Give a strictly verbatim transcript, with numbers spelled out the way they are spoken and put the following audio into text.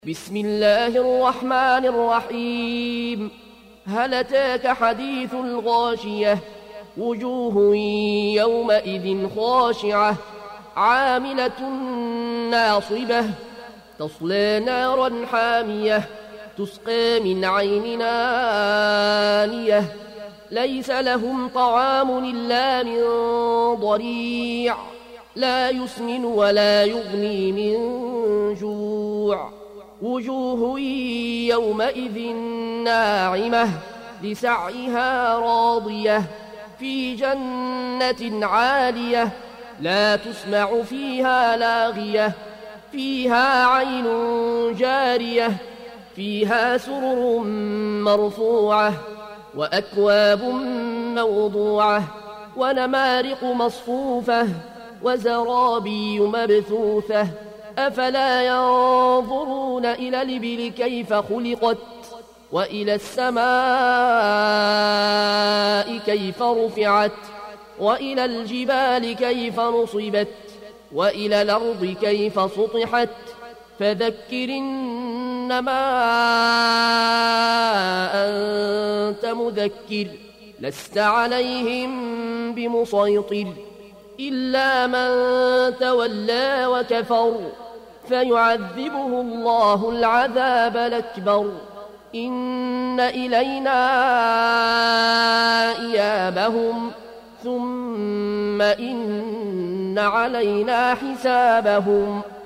بسم الله الرحمن الرحيم. هل أتاك حديث الغاشية؟ وجوه يومئذ خاشعة عاملة ناصبة تصلى نارا حامية تسقى من عين آنية ليس لهم طعام إلا من ضريع لا يسمن ولا يغني من جوع. وجوه يومئذ ناعمة لسعيها راضية في جنة عالية لا تسمع فيها لاغية فيها عين جارية فيها سرر مرفوعة وأكواب موضوعة ونمارق مصفوفة وزرابي مبثوثة. أفلا ينظرون إلى الإبل كيف خلقت وإلى السماء كيف رفعت وإلى الجبال كيف نصبت وإلى الأرض كيف سطحت. فذكر إنما أنت مذكر لست عليهم بمسيطر إلا من تولى وكفر فيعذبه الله العذاب الأكبر. إن إلينا إيابهم ثم إن علينا حسابهم.